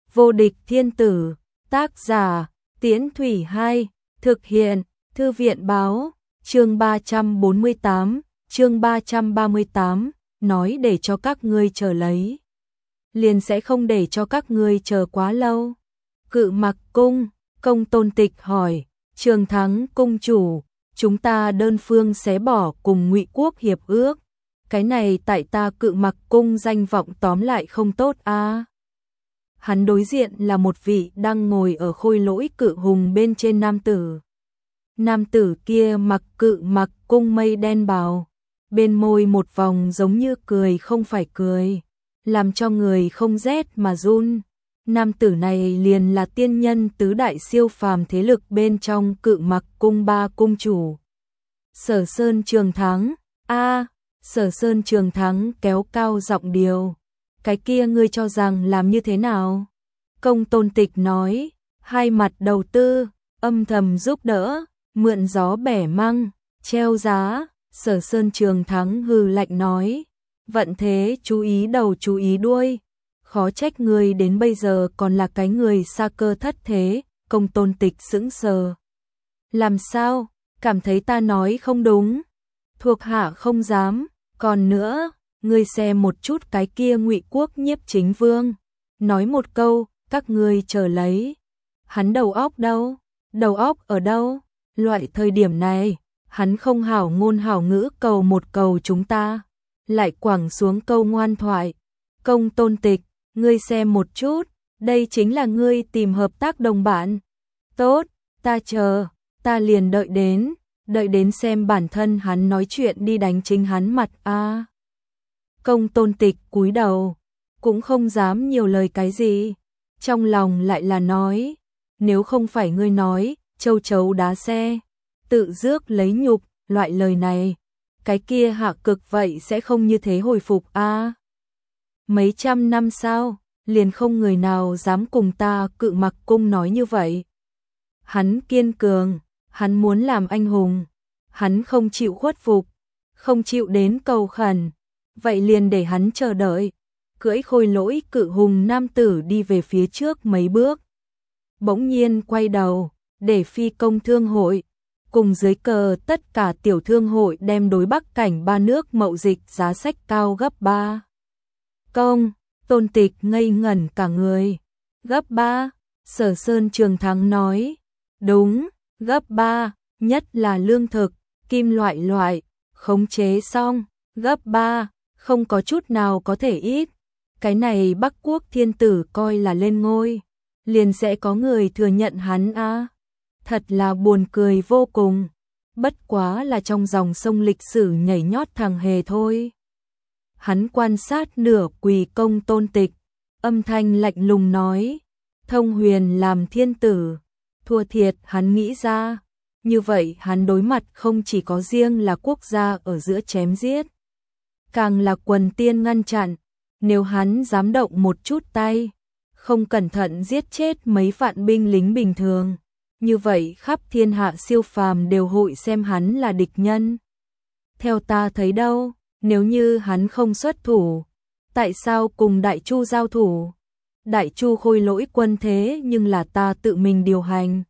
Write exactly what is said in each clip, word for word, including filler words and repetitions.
Vô địch thiên tử, tác giả, Tiễn Thủy Hai, thực hiện, Thư viện báo, chương ba trăm bốn mươi tám, chương ba trăm ba mươi tám, nói để cho các ngươi chờ lấy. Liền sẽ không để cho các ngươi chờ quá lâu. Cự Mặc cung, Công Tôn Tịch hỏi, Trường Thắng cung chủ, chúng ta đơn phương xé bỏ cùng Ngụy quốc hiệp ước. Cái này tại ta Cự Mặc cung danh vọng tóm lại không tốt a. À. Hắn đối diện là một vị đang ngồi ở khôi lỗi cự hùng bên trên nam tử. Nam tử kia mặc Cự Mặc cung mây đen bào, bên môi một vòng giống như cười không phải cười, làm cho người không rét mà run. Nam tử này liền là tiên nhân tứ đại siêu phàm thế lực bên trong Cự Mặc cung ba cung chủ. Sở Sơn Trường Thắng, a, à, Sở Sơn Trường Thắng kéo cao giọng điều, cái kia ngươi cho rằng làm như thế nào? Công Tôn Tịch nói, hai mặt đầu tư, âm thầm giúp đỡ, mượn gió bẻ măng, treo giá. Sở Sơn Trường Thắng hừ lạnh nói, vận thế chú ý đầu chú ý đuôi, khó trách người đến bây giờ còn là cái người xa cơ thất thế. Công Tôn Tịch sững sờ, làm sao, cảm thấy ta nói không đúng? Thuộc hạ không dám, còn nữa, ngươi xem một chút cái kia Ngụy quốc nhiếp chính vương, nói một câu, các ngươi chờ lấy. Hắn đầu óc đâu? Đầu óc ở đâu? Loại thời điểm này, hắn không hảo ngôn hảo ngữ cầu một cầu chúng ta, lại quẳng xuống câu ngoan thoại. Công Tôn Tịch, ngươi xem một chút, đây chính là ngươi tìm hợp tác đồng bạn. Tốt, ta chờ, ta liền đợi đến, đợi đến xem bản thân hắn nói chuyện đi đánh chính hắn mặt a. À. Công Tôn Tịch cúi đầu, cũng không dám nhiều lời cái gì, trong lòng lại là nói, nếu không phải ngươi nói, châu chấu đá xe, tự rước lấy nhục, loại lời này, cái kia hạ cực vậy sẽ không như thế hồi phục a. À. Mấy trăm năm sau, liền không người nào dám cùng ta Cự Mặc cung nói như vậy. Hắn kiên cường, hắn muốn làm anh hùng, hắn không chịu khuất phục, không chịu đến cầu khẩn, vậy liền để hắn chờ đợi. Cưỡi khôi lỗi cự hùng nam tử đi về phía trước mấy bước, bỗng nhiên quay đầu, để phi công thương hội, cùng dưới cờ tất cả tiểu thương hội đem đối Bắc cảnh ba nước mậu dịch giá sách cao gấp ba. Công Tôn Tịch ngây ngẩn cả người. Gấp ba? Sở Sơn Trường Thắng nói, đúng, gấp ba, nhất là lương thực, kim loại loại, khống chế xong, gấp ba, không có chút nào có thể ít. Cái này Bắc quốc thiên tử coi là lên ngôi, liền sẽ có người thừa nhận hắn a. À. Thật là buồn cười vô cùng, bất quá là trong dòng sông lịch sử nhảy nhót thằng hề thôi. Hắn quan sát nửa quỳ Công Tôn Tịch, âm thanh lạnh lùng nói, Thông Huyền làm thiên tử, thua thiệt hắn nghĩ ra, như vậy hắn đối mặt không chỉ có riêng là quốc gia ở giữa chém giết, càng là quần tiên ngăn chặn, nếu hắn dám động một chút tay, không cẩn thận giết chết mấy vạn binh lính bình thường, như vậy khắp thiên hạ siêu phàm đều hội xem hắn là địch nhân. Theo ta thấy đâu, nếu như hắn không xuất thủ, tại sao cùng Đại Chu giao thủ? Đại Chu khôi lỗi quân thế nhưng là ta tự mình điều hành.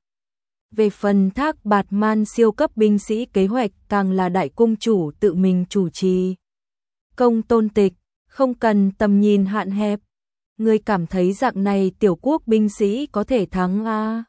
Về phần Thác Bạt Man siêu cấp binh sĩ kế hoạch càng là đại cung chủ tự mình chủ trì. Công Tôn Tịch, không cần tầm nhìn hạn hẹp. Ngươi cảm thấy dạng này tiểu quốc binh sĩ có thể thắng a?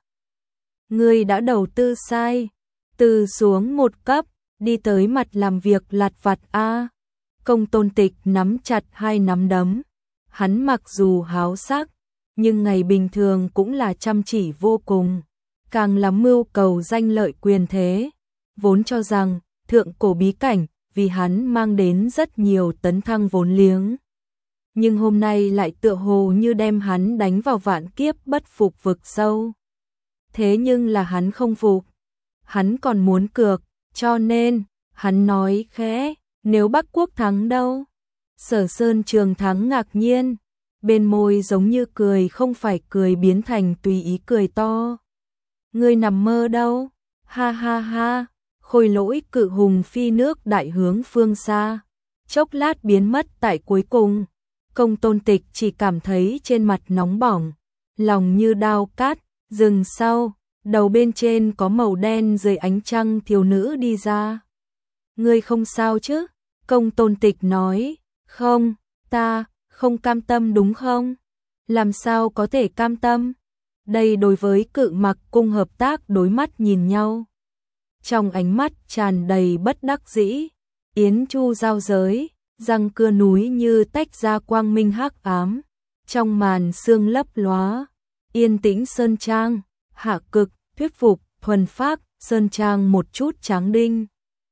Ngươi đã đầu tư sai, từ xuống một cấp, đi tới mặt làm việc lặt vặt a. Công Tôn Tịch nắm chặt hai nắm đấm, hắn mặc dù háo sắc, nhưng ngày bình thường cũng là chăm chỉ vô cùng, càng là mưu cầu danh lợi quyền thế, vốn cho rằng thượng cổ bí cảnh vì hắn mang đến rất nhiều tấn thăng vốn liếng. Nhưng hôm nay lại tựa hồ như đem hắn đánh vào vạn kiếp bất phục vực sâu. Thế nhưng là hắn không phục, hắn còn muốn cược, cho nên, hắn nói khẽ, nếu Bắc quốc thắng đâu? Sở Sơn Trường Thắng ngạc nhiên, bên môi giống như cười không phải cười biến thành tùy ý cười to. Ngươi nằm mơ đâu? Ha ha ha, khôi lỗi cự hùng phi nước đại hướng phương xa, chốc lát biến mất tại cuối cùng. Công Tôn Tịch chỉ cảm thấy trên mặt nóng bỏng, lòng như đao cát, rừng sau, đầu bên trên có màu đen dưới ánh trăng thiếu nữ đi ra. Ngươi không sao chứ? Công Tôn Tịch nói, không, ta không cam tâm đúng không? Làm sao có thể cam tâm? Đây đối với Cự Mặc cung hợp tác đối mắt nhìn nhau. Trong ánh mắt tràn đầy bất đắc dĩ, Yến Chu giao giới, răng cưa núi như tách ra quang minh hắc ám. Trong màn sương lấp lóa, yên tĩnh sơn trang, Hạ Cực, thuyết phục, thuần phác, sơn trang một chút tráng đinh.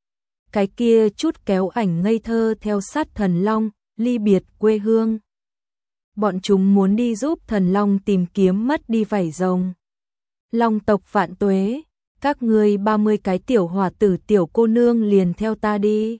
Cái kia chút kéo ảnh ngây thơ theo sát Thần Long, ly biệt quê hương. Bọn chúng muốn đi giúp Thần Long tìm kiếm mất đi vảy rồng. Long tộc vạn tuế, các ngươi ba mươi cái tiểu hòa tử tiểu cô nương liền theo ta đi.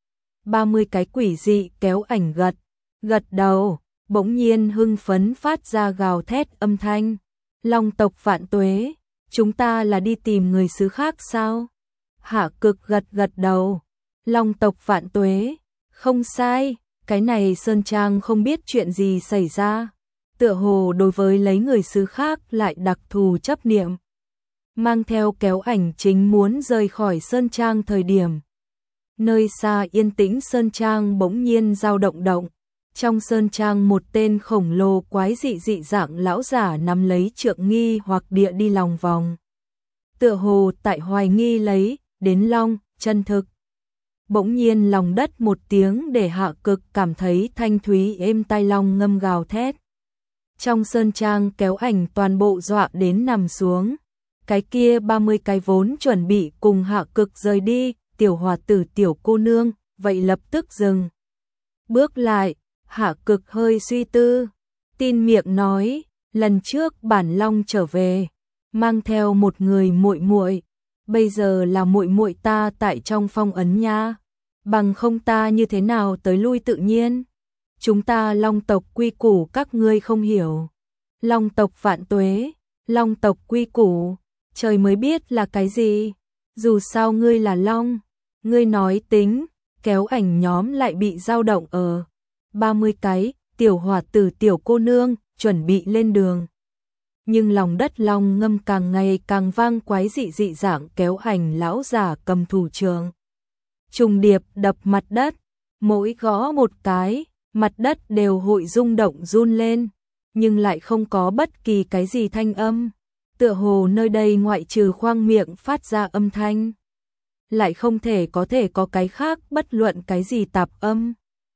ba mươi cái quỷ dị kéo ảnh gật, gật đầu, bỗng nhiên hưng phấn phát ra gào thét âm thanh. Long tộc vạn tuế, chúng ta là đi tìm người xứ khác sao? Hạ Cực gật gật đầu. Long tộc vạn tuế, không sai, cái này Sơn Trang không biết chuyện gì xảy ra. Tựa hồ đối với lấy người xứ khác lại đặc thù chấp niệm. Mang theo kéo ảnh chính muốn rời khỏi Sơn Trang thời điểm. Nơi xa yên tĩnh Sơn Trang bỗng nhiên dao động động. Trong Sơn Trang một tên khổng lồ quái dị dị dạng lão giả nắm lấy trượng nghi hoặc địa đi lòng vòng. Tựa hồ tại hoài nghi lấy, đến long, chân thực. Bỗng nhiên lòng đất một tiếng để Hạ Cực cảm thấy thanh thúy êm tai long ngâm gào thét. Trong Sơn Trang kéo ảnh toàn bộ dọa đến nằm xuống. Cái kia ba mươi cái vốn chuẩn bị cùng Hạ Cực rời đi, tiểu hòa tử tiểu cô nương, vậy lập tức dừng. Bước lại, Hạ Cực hơi suy tư, tin miệng nói, lần trước bản long trở về, mang theo một người muội muội, bây giờ là muội muội ta tại trong phong ấn nha, bằng không ta như thế nào tới lui tự nhiên. Chúng ta Long tộc quy củ các ngươi không hiểu. Long tộc vạn tuế, Long tộc quy củ, trời mới biết là cái gì. Dù sao ngươi là Long, ngươi nói tính, kéo ảnh nhóm lại bị dao động ở. ba mươi cái, tiểu hòa tử tiểu cô nương, chuẩn bị lên đường. Nhưng lòng đất long ngâm càng ngày càng vang quái dị dị dạng kéo ảnh lão giả cầm thủ trường. Trùng điệp đập mặt đất, mỗi gõ một cái, mặt đất đều hội rung động run lên, nhưng lại không có bất kỳ cái gì thanh âm. Tựa hồ nơi đây ngoại trừ khoang miệng phát ra âm thanh, lại không thể có thể có cái khác bất luận cái gì tạp âm.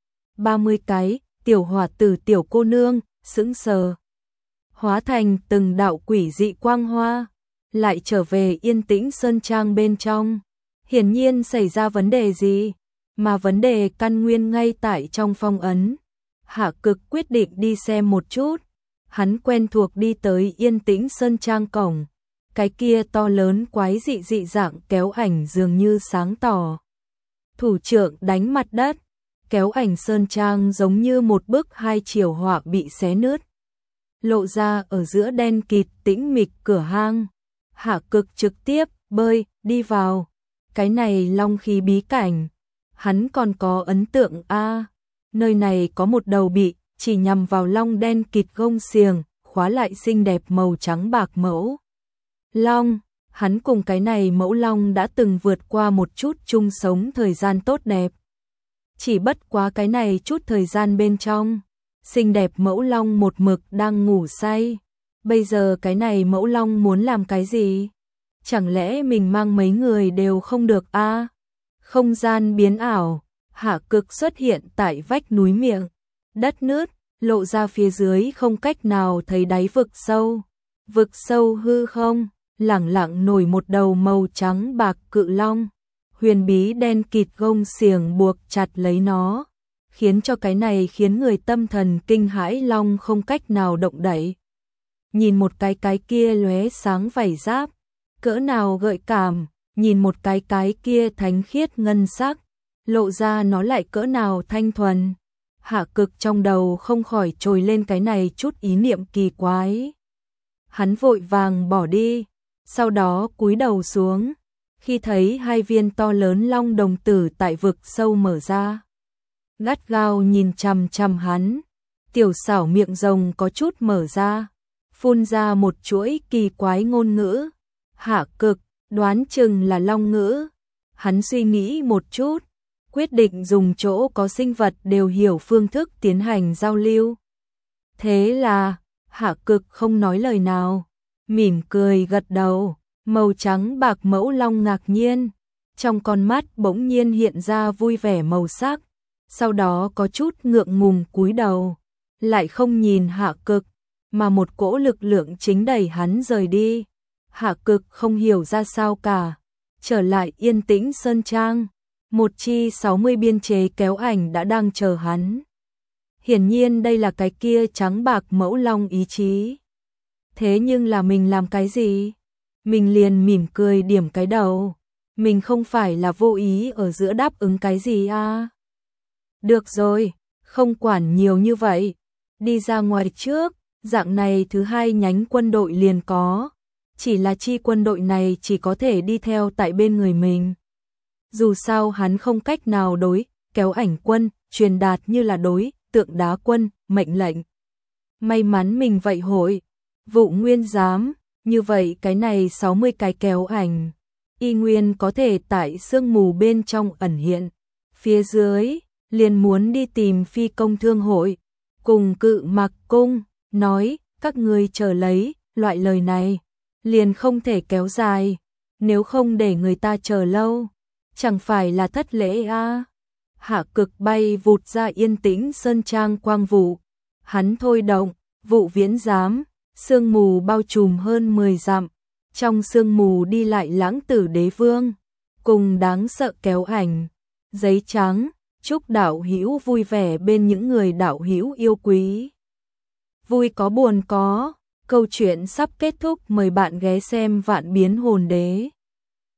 ba mươi cái, tiểu hòa tử tiểu cô nương, sững sờ. Hóa thành từng đạo quỷ dị quang hoa, lại trở về yên tĩnh Sơn Trang bên trong. Hiển nhiên xảy ra vấn đề gì, mà vấn đề căn nguyên ngay tại trong phong ấn. Hạ Cực quyết định đi xem một chút. Hắn quen thuộc đi tới yên tĩnh Sơn Trang cổng. Cái kia to lớn quái dị dị dạng kéo ảnh dường như sáng tỏ. Thủ trưởng đánh mặt đất, kéo ảnh Sơn Trang giống như một bức hai chiều họa bị xé nứt. Lộ ra ở giữa đen kịt tĩnh mịch cửa hang. Hạ Cực trực tiếp bơi đi vào. Cái này long khí bí cảnh, hắn còn có ấn tượng a. Nơi này có một đầu bị chỉ nhằm vào long đen kịt gông xiềng, khóa lại xinh đẹp màu trắng bạc mẫu long. Hắn cùng cái này mẫu long đã từng vượt qua một chút chung sống thời gian tốt đẹp. Chỉ bất quá cái này chút thời gian bên trong, xinh đẹp mẫu long một mực đang ngủ say. Bây giờ cái này mẫu long muốn làm cái gì? Chẳng lẽ mình mang mấy người đều không được a? À? Không gian biến ảo, Hạ Cực xuất hiện tại vách núi miệng. Đất nứt, lộ ra phía dưới không cách nào thấy đáy vực sâu. Vực sâu hư không, lẳng lặng nổi một đầu màu trắng bạc cự long. Huyền bí đen kịt gông xiềng buộc chặt lấy nó, khiến cho cái này khiến người tâm thần kinh hãi long không cách nào động đậy. Nhìn một cái cái kia lóe sáng vảy giáp, cỡ nào gợi cảm, nhìn một cái cái kia thánh khiết ngân sắc, lộ ra nó lại cỡ nào thanh thuần. Hạ Cực trong đầu không khỏi trồi lên cái này chút ý niệm kỳ quái. Hắn vội vàng bỏ đi, sau đó cúi đầu xuống, khi thấy hai viên to lớn long đồng tử tại vực sâu mở ra. Gắt gao nhìn chằm chằm hắn, tiểu xảo miệng rồng có chút mở ra, phun ra một chuỗi kỳ quái ngôn ngữ. Hạ Cực, đoán chừng là long ngữ. Hắn suy nghĩ một chút, quyết định dùng chỗ có sinh vật đều hiểu phương thức tiến hành giao lưu. Thế là, Hạ Cực không nói lời nào, mỉm cười gật đầu, màu trắng bạc mẫu long ngạc nhiên, trong con mắt bỗng nhiên hiện ra vui vẻ màu sắc, sau đó có chút ngượng ngùng cúi đầu, lại không nhìn Hạ Cực, mà một cỗ lực lượng chính đẩy hắn rời đi. Hạ Cực không hiểu ra sao cả, trở lại yên tĩnh sơn trang, một chi sáu mươi biên chế kéo ảnh đã đang chờ hắn. Hiển nhiên đây là cái kia trắng bạc mẫu long ý chí. Thế nhưng là mình làm cái gì? Mình liền mỉm cười điểm cái đầu. Mình không phải là vô ý ở giữa đáp ứng cái gì à? Được rồi, không quản nhiều như vậy. Đi ra ngoài trước, dạng này thứ hai nhánh quân đội liền có. Chỉ là chi quân đội này chỉ có thể đi theo tại bên người mình. Dù sao hắn không cách nào đối kéo ảnh quân, truyền đạt như là đối tượng đá quân, mệnh lệnh. May mắn mình vậy hội, vụ nguyên giám, như vậy cái này sáu mươi cái kéo ảnh, y nguyên có thể tại sương mù bên trong ẩn hiện. Phía dưới, liền muốn đi tìm phi công thương hội, cùng Cự Mặc Cung, nói, các ngươi chờ lấy, loại lời này, liền không thể kéo dài, nếu không để người ta chờ lâu, chẳng phải là thất lễ à. Hạ Cực bay vụt ra yên tĩnh sơn trang quang vụ, hắn thôi động, vụ viễn giám, sương mù bao trùm hơn mười dặm, trong sương mù đi lại Lãng Tử Đế Vương, cùng đáng sợ kéo ảnh, giấy trắng, chúc đạo hữu vui vẻ bên những người đạo hữu yêu quý. Vui có buồn có, câu chuyện sắp kết thúc, mời bạn ghé xem Vạn Biến Hồn Đế.